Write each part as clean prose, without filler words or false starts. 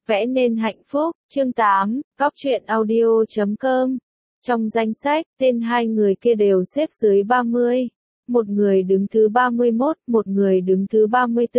Vẽ nên hạnh phúc, chương 8, Góc truyện audio.com. Trong danh sách, tên hai người kia đều xếp dưới 30. Một người đứng thứ 31, một người đứng thứ 34.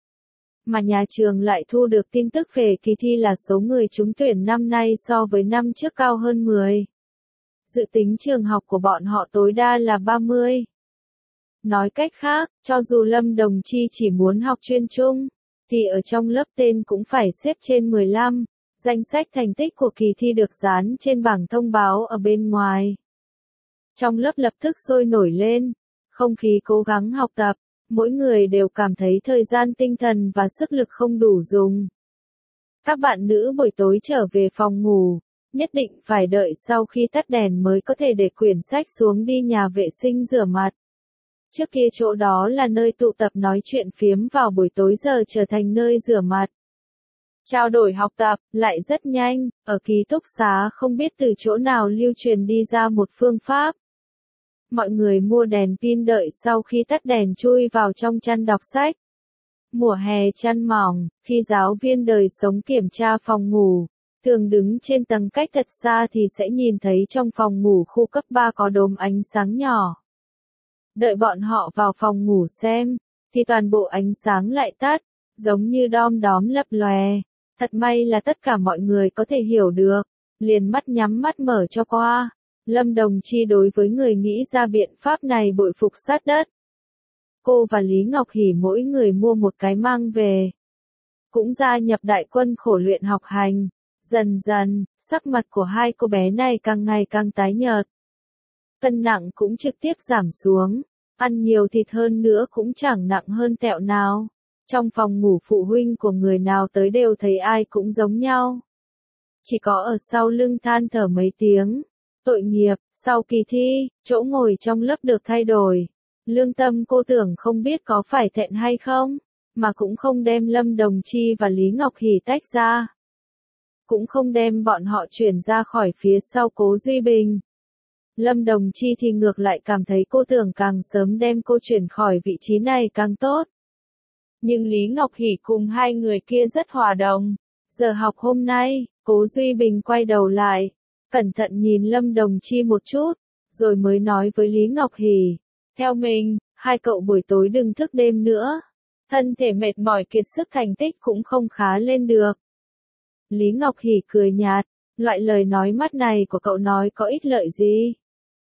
Mà nhà trường lại thu được tin tức về kỳ thi là số người trúng tuyển năm nay so với năm trước cao hơn 10. Dự tính trường học của bọn họ tối đa là 30. Nói cách khác, cho dù Lâm Đồng Chi chỉ muốn học chuyên trung, thì ở trong lớp tên cũng phải xếp trên 15. Danh sách thành tích của kỳ thi được dán trên bảng thông báo ở bên ngoài. Trong lớp lập tức sôi nổi lên, không khí cố gắng học tập, mỗi người đều cảm thấy thời gian tinh thần và sức lực không đủ dùng. Các bạn nữ buổi tối trở về phòng ngủ, nhất định phải đợi sau khi tắt đèn mới có thể để quyển sách xuống đi nhà vệ sinh rửa mặt. Trước kia chỗ đó là nơi tụ tập nói chuyện phiếm vào buổi tối, giờ trở thành nơi rửa mặt. Trao đổi học tập, lại rất nhanh, ở ký túc xá không biết từ chỗ nào lưu truyền đi ra một phương pháp. Mọi người mua đèn pin đợi sau khi tắt đèn chui vào trong chăn đọc sách. Mùa hè chăn mỏng, khi giáo viên đời sống kiểm tra phòng ngủ, thường đứng trên tầng cách thật xa thì sẽ nhìn thấy trong phòng ngủ khu cấp 3 có đốm ánh sáng nhỏ. Đợi bọn họ vào phòng ngủ xem, thì toàn bộ ánh sáng lại tắt, giống như đom đóm lấp lòe. Thật may là tất cả mọi người có thể hiểu được, liền mắt nhắm mắt mở cho qua. Lâm Đồng Chi đối với người nghĩ ra biện pháp này bội phục sát đất. Cô và Lý Ngọc Hỷ mỗi người mua một cái mang về. Cũng gia nhập đại quân khổ luyện học hành. Dần dần, sắc mặt của hai cô bé này càng ngày càng tái nhợt. Cân nặng cũng trực tiếp giảm xuống, ăn nhiều thịt hơn nữa cũng chẳng nặng hơn tẹo nào. Trong phòng ngủ phụ huynh của người nào tới đều thấy ai cũng giống nhau. Chỉ có ở sau lưng than thở mấy tiếng. Tội nghiệp, sau kỳ thi, chỗ ngồi trong lớp được thay đổi. Lương tâm cô tưởng không biết có phải thẹn hay không, mà cũng không đem Lâm Đồng Chi và Lý Ngọc Hỷ tách ra. Cũng không đem bọn họ chuyển ra khỏi phía sau Cố Duy Bình. Lâm Đồng Chi thì ngược lại cảm thấy cô tưởng càng sớm đem cô chuyển khỏi vị trí này càng tốt. Nhưng Lý Ngọc Hỷ cùng hai người kia rất hòa đồng. Giờ học hôm nay, Cố Duy Bình quay đầu lại, cẩn thận nhìn Lâm Đồng Chi một chút, rồi mới nói với Lý Ngọc Hỷ. Theo mình, hai cậu buổi tối đừng thức đêm nữa. Thân thể mệt mỏi kiệt sức, thành tích cũng không khá lên được. Lý Ngọc Hỷ cười nhạt, loại lời nói mắt này của cậu nói có ích lợi gì?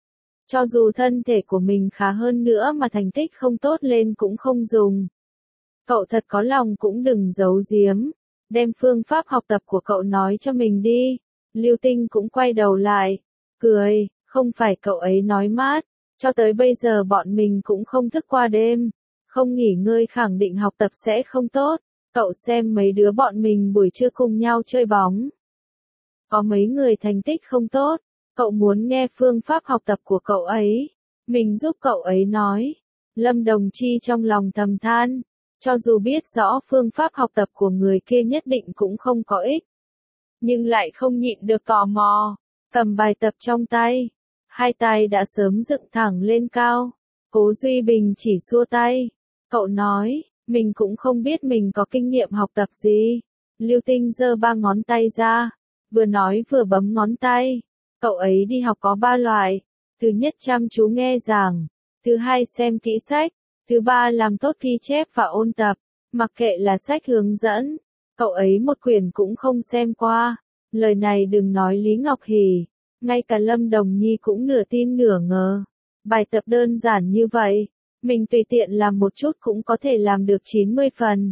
Cho dù thân thể của mình khá hơn nữa mà thành tích không tốt lên cũng không dùng. Cậu thật có lòng cũng đừng giấu giếm, đem phương pháp học tập của cậu nói cho mình đi. Lưu Tinh cũng quay đầu lại, cười, không phải cậu ấy nói mát, cho tới bây giờ bọn mình cũng không thức qua đêm, không nghỉ ngơi khẳng định học tập sẽ không tốt. Cậu xem mấy đứa bọn mình buổi trưa cùng nhau chơi bóng. Có mấy người thành tích không tốt, cậu muốn nghe phương pháp học tập của cậu ấy, mình giúp cậu ấy nói. Lâm Đồng Chi trong lòng thầm than, cho dù biết rõ phương pháp học tập của người kia nhất định cũng không có ích, nhưng lại không nhịn được tò mò, cầm bài tập trong tay, hai tay đã sớm dựng thẳng lên cao. Cố Duy Bình chỉ xua tay, cậu nói, mình cũng không biết mình có kinh nghiệm học tập gì. Lưu Tinh giơ ba ngón tay ra, vừa nói vừa bấm ngón tay. Cậu ấy đi học có 3 loại, thứ nhất chăm chú nghe giảng, thứ hai xem kỹ sách, thứ ba làm tốt ghi chép và ôn tập, mặc kệ là sách hướng dẫn, cậu ấy một quyển cũng không xem qua. Lời này đừng nói Lý Ngọc Hỷ, ngay cả Lâm Đồng Nhi cũng nửa tin nửa ngờ. Bài tập đơn giản như vậy, mình tùy tiện làm một chút cũng có thể làm được 90 phần.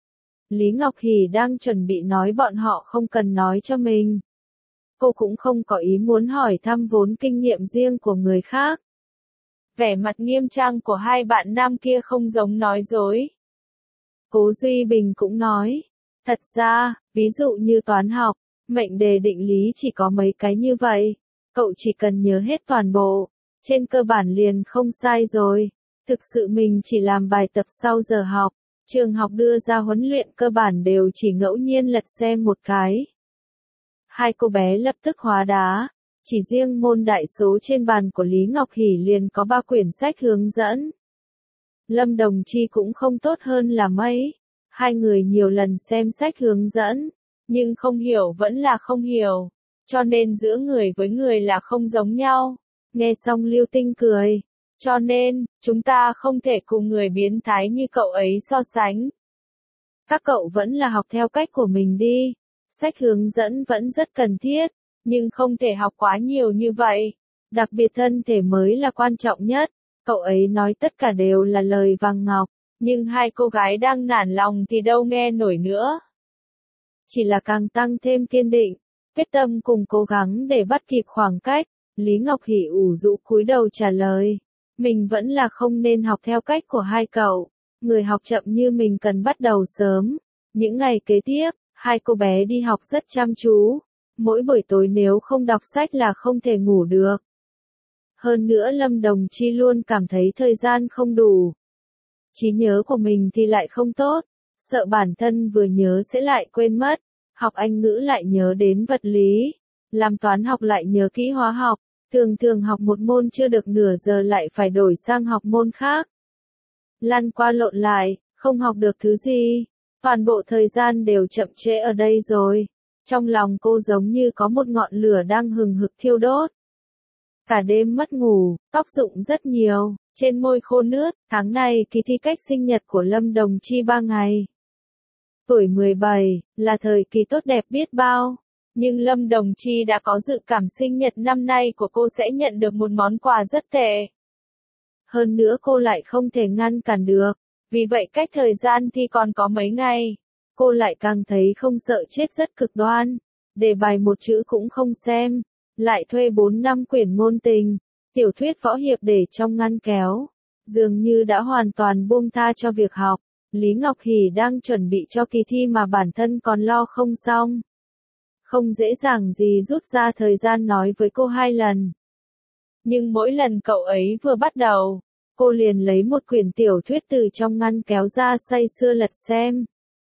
Lý Ngọc Hỷ đang chuẩn bị nói bọn họ không cần nói cho mình. Cô cũng không có ý muốn hỏi thăm vốn kinh nghiệm riêng của người khác. Vẻ mặt nghiêm trang của hai bạn nam kia không giống nói dối. Cố Duy Bình cũng nói, thật ra, ví dụ như toán học, mệnh đề định lý chỉ có mấy cái như vậy, cậu chỉ cần nhớ hết toàn bộ, trên cơ bản liền không sai rồi. Thực sự mình chỉ làm bài tập sau giờ học, trường học đưa ra huấn luyện cơ bản đều chỉ ngẫu nhiên lật xem một cái. Hai cô bé lập tức hóa đá, chỉ riêng môn đại số trên bàn của Lý Ngọc Hỷ liền có 3 quyển sách hướng dẫn. Lâm Đồng Chi cũng không tốt hơn là mấy, hai người nhiều lần xem sách hướng dẫn, Nhưng không hiểu vẫn là không hiểu. Cho nên giữa người với người là không giống nhau. Nghe xong Lưu Tinh cười. Cho nên, chúng ta không thể cùng người biến thái như cậu ấy so sánh. Các cậu vẫn là học theo cách của mình đi. Sách hướng dẫn vẫn rất cần thiết, nhưng không thể học quá nhiều như vậy. Đặc biệt thân thể mới là quan trọng nhất. Cậu ấy nói tất cả đều là lời vàng ngọc, nhưng hai cô gái đang nản lòng thì đâu nghe nổi nữa. Chỉ là càng tăng thêm kiên định, quyết tâm cùng cố gắng để bắt kịp khoảng cách. Lý Ngọc Hỷ ủ rũ cúi đầu trả lời. Mình vẫn là không nên học theo cách của hai cậu. Người học chậm như mình cần bắt đầu sớm. Những ngày kế tiếp, hai cô bé đi học rất chăm chú. Mỗi buổi tối nếu không đọc sách là không thể ngủ được. Hơn nữa Lâm Đồng Chi luôn cảm thấy thời gian không đủ. Trí nhớ của mình thì lại không tốt. Sợ bản thân vừa nhớ sẽ lại quên mất. Học Anh ngữ lại nhớ đến vật lý. Làm toán học lại nhớ kỹ hóa học. Thường thường học một môn chưa được nửa giờ lại phải đổi sang học môn khác. Lăn qua lộn lại, không học được thứ gì. Toàn bộ thời gian đều chậm trễ ở đây rồi. Trong lòng cô giống như có một ngọn lửa đang hừng hực thiêu đốt. Cả đêm mất ngủ, tóc rụng rất nhiều, trên môi khô nước. Tháng này kỳ thi cách sinh nhật của Lâm Đồng Chi 3 ngày. Tuổi 17, là thời kỳ tốt đẹp biết bao. Nhưng Lâm Đồng Chi đã có dự cảm sinh nhật năm nay của cô sẽ nhận được một món quà rất tệ. Hơn nữa cô lại không thể ngăn cản được. Vì vậy cách thời gian thi còn có mấy ngày. Cô lại càng thấy không sợ chết rất cực đoan. Đề bài một chữ cũng không xem. Lại thuê 4-5 quyển ngôn tình, tiểu thuyết võ hiệp để trong ngăn kéo. Dường như đã hoàn toàn buông tha cho việc học. Lý Ngọc Hỷ đang chuẩn bị cho kỳ thi mà bản thân còn lo không xong. Không dễ dàng gì rút ra thời gian nói với cô 2 lần. Nhưng mỗi lần cậu ấy vừa bắt đầu, cô liền lấy một quyển tiểu thuyết từ trong ngăn kéo ra say sưa lật xem.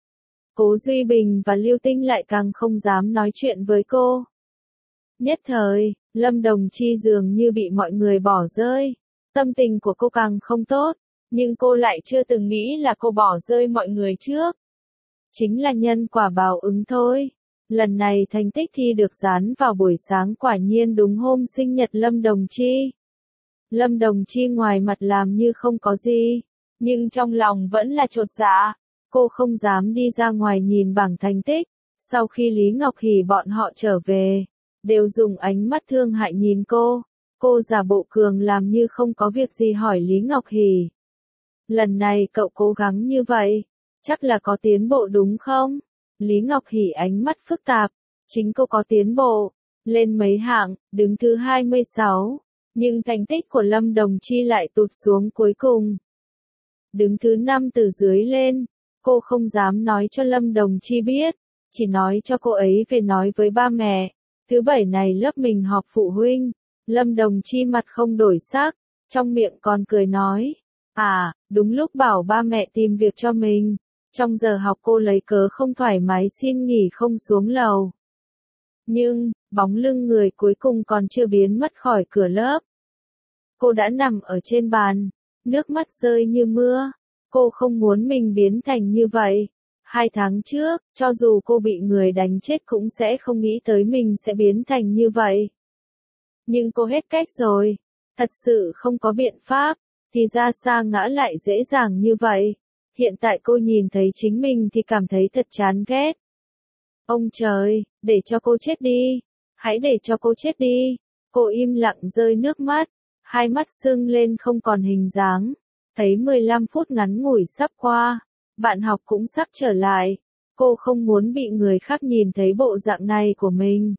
Cố Duy Bình và Lưu Tinh lại càng không dám nói chuyện với cô. Nhất thời, Lâm Đồng Chi dường như bị mọi người bỏ rơi. Tâm tình của cô càng không tốt, nhưng cô lại chưa từng nghĩ là cô bỏ rơi mọi người trước. Chính là nhân quả báo ứng thôi. Lần này thành tích thi được dán vào buổi sáng quả nhiên đúng hôm sinh nhật Lâm Đồng Chi. Lâm Đồng Chi ngoài mặt làm như không có gì, nhưng trong lòng vẫn là chột dạ. Cô không dám đi ra ngoài nhìn bảng thành tích. Sau khi Lý Ngọc Hỷ bọn họ trở về, đều dùng ánh mắt thương hại nhìn cô. Cô giả bộ cường làm như không có việc gì hỏi Lý Ngọc Hỷ. Lần này cậu cố gắng như vậy, chắc là có tiến bộ đúng không? Lý Ngọc Hỷ ánh mắt phức tạp. Chính cô có tiến bộ, lên mấy hạng, đứng thứ 26. Nhưng thành tích của Lâm Đồng Chi lại tụt xuống cuối cùng. Đứng thứ 5 từ dưới lên. Cô không dám nói cho Lâm Đồng Chi biết, chỉ nói cho cô ấy về nói với ba mẹ. Thứ 7 này lớp mình họp phụ huynh. Lâm Đồng Chi mặt không đổi sắc, trong miệng còn cười nói. À, đúng lúc bảo ba mẹ tìm việc cho mình. Trong giờ học cô lấy cớ không thoải mái xin nghỉ không xuống lầu. Nhưng, bóng lưng người cuối cùng còn chưa biến mất khỏi cửa lớp. Cô đã nằm ở trên bàn, nước mắt rơi như mưa. Cô không muốn mình biến thành như vậy. 2 tháng trước, cho dù cô bị người đánh chết cũng sẽ không nghĩ tới mình sẽ biến thành như vậy. Nhưng cô hết cách rồi. Thật sự không có biện pháp, thì ra sa ngã lại dễ dàng như vậy. Hiện tại cô nhìn thấy chính mình thì cảm thấy thật chán ghét. Ông trời, để cho cô chết đi. Hãy để cho cô chết đi. Cô im lặng rơi nước mắt. Hai mắt sưng lên không còn hình dáng. Thấy 15 phút ngắn ngủi sắp qua. Bạn học cũng sắp trở lại. Cô không muốn bị người khác nhìn thấy bộ dạng này của mình.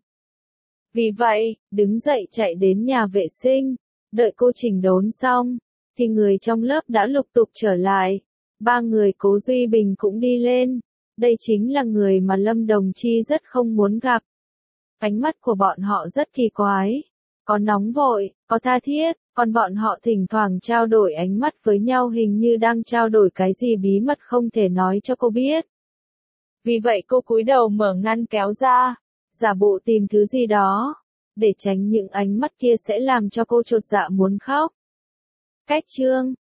Vì vậy, đứng dậy chạy đến nhà vệ sinh. Đợi cô chỉnh đốn xong, thì người trong lớp đã lục tục trở lại. 3 người Cố Duy Bình cũng đi lên. Đây chính là người mà Lâm Đồng Chi rất không muốn gặp. Ánh mắt của bọn họ rất kỳ quái. Có nóng vội, có tha thiết, còn bọn họ thỉnh thoảng trao đổi ánh mắt với nhau hình như đang trao đổi cái gì bí mật không thể nói cho cô biết. Vì vậy cô cúi đầu mở ngăn kéo ra, giả bộ tìm thứ gì đó, để tránh những ánh mắt kia sẽ làm cho cô chột dạ muốn khóc. Cách chương